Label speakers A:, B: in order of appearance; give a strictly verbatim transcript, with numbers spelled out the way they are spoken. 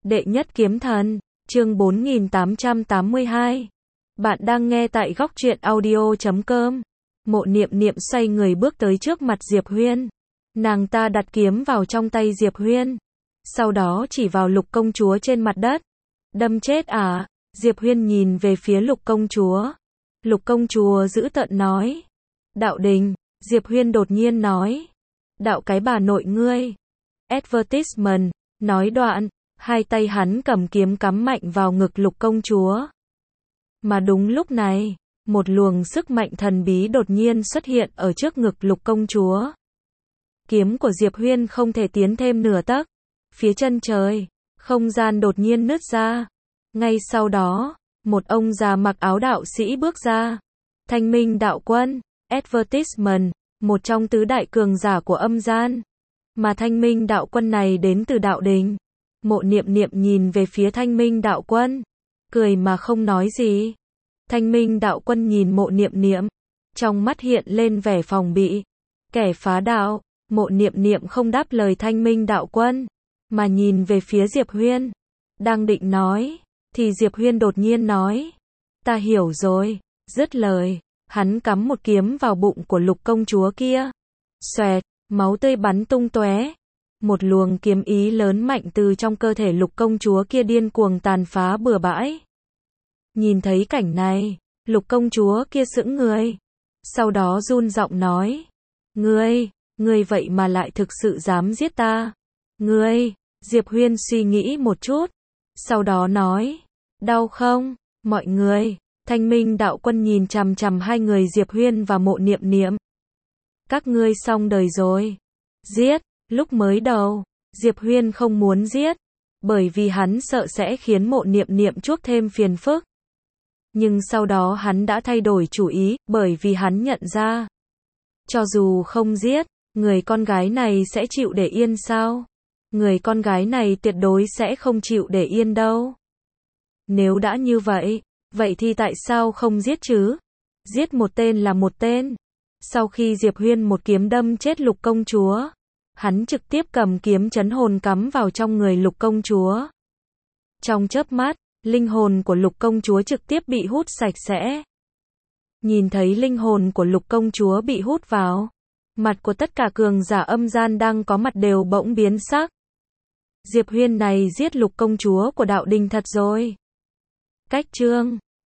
A: Đệ nhất kiếm thần, chương bốn nghìn tám trăm tám mươi hai. Bạn đang nghe tại góc truyện audio chấm com. Mộ Niệm Niệm xoay người bước tới trước mặt Diệp Huyên. Nàng ta đặt kiếm vào trong tay Diệp Huyên. Sau đó chỉ vào Lục công chúa trên mặt đất. Đâm chết à? Diệp Huyên nhìn về phía Lục công chúa. Lục công chúa giữ tợn nói. Đạo đình, Diệp Huyên đột nhiên nói. Đạo cái bà nội ngươi. Advertisement, nói đoạn. Hai tay hắn cầm kiếm cắm mạnh vào ngực Lục công chúa. Mà đúng lúc này, một luồng sức mạnh thần bí đột nhiên xuất hiện ở trước ngực Lục công chúa. Kiếm của Diệp Huyên không thể tiến thêm nửa tấc. Phía chân trời, không gian đột nhiên nứt ra. Ngay sau đó, một ông già mặc áo đạo sĩ bước ra. Thanh Minh đạo quân, Advertisement, một trong tứ đại cường giả của âm gian. Mà Thanh Minh đạo quân này đến từ đạo đình. Mộ Niệm Niệm nhìn về phía Thanh Minh đạo quân, cười mà không nói gì. Thanh Minh đạo quân nhìn Mộ Niệm Niệm, trong mắt hiện lên vẻ phòng bị. Kẻ phá đạo. Mộ Niệm Niệm không đáp lời Thanh Minh đạo quân, mà nhìn về phía Diệp Huyên. Đang định nói, thì Diệp Huyên đột nhiên nói. Ta hiểu rồi. Dứt lời, hắn cắm một kiếm vào bụng của Lục công chúa kia. Xoẹt, máu tươi bắn tung tóe. Một luồng kiếm ý lớn mạnh từ trong cơ thể Lục công chúa kia điên cuồng tàn phá bừa bãi. Nhìn thấy cảnh này, Lục công chúa kia sững người. Sau đó run giọng nói. Ngươi, ngươi vậy mà lại thực sự dám giết ta. Ngươi, Diệp Huyên suy nghĩ một chút. Sau đó nói. Đau không, mọi người. Thanh Minh đạo quân nhìn chằm chằm hai người Diệp Huyên và Mộ Niệm Niệm. Các ngươi xong đời rồi. Giết. Lúc mới đầu, Diệp Huyên không muốn giết, bởi vì hắn sợ sẽ khiến Mộ Niệm Niệm chuốc thêm phiền phức. Nhưng sau đó hắn đã thay đổi chủ ý, bởi vì hắn nhận ra, cho dù không giết, người con gái này sẽ chịu để yên sao? Người con gái này tuyệt đối sẽ không chịu để yên đâu. Nếu đã như vậy, vậy thì tại sao không giết chứ? Giết một tên là một tên. Sau khi Diệp Huyên một kiếm đâm chết Lục công chúa, hắn trực tiếp cầm kiếm chấn hồn cắm vào trong người Lục công chúa. Trong chớp mắt, linh hồn của Lục công chúa trực tiếp bị hút sạch sẽ. Nhìn thấy linh hồn của Lục công chúa bị hút vào, mặt của tất cả cường giả âm gian đang có mặt đều bỗng biến sắc. Diệp Huyên này giết Lục công chúa của đạo đình thật rồi. Cách chương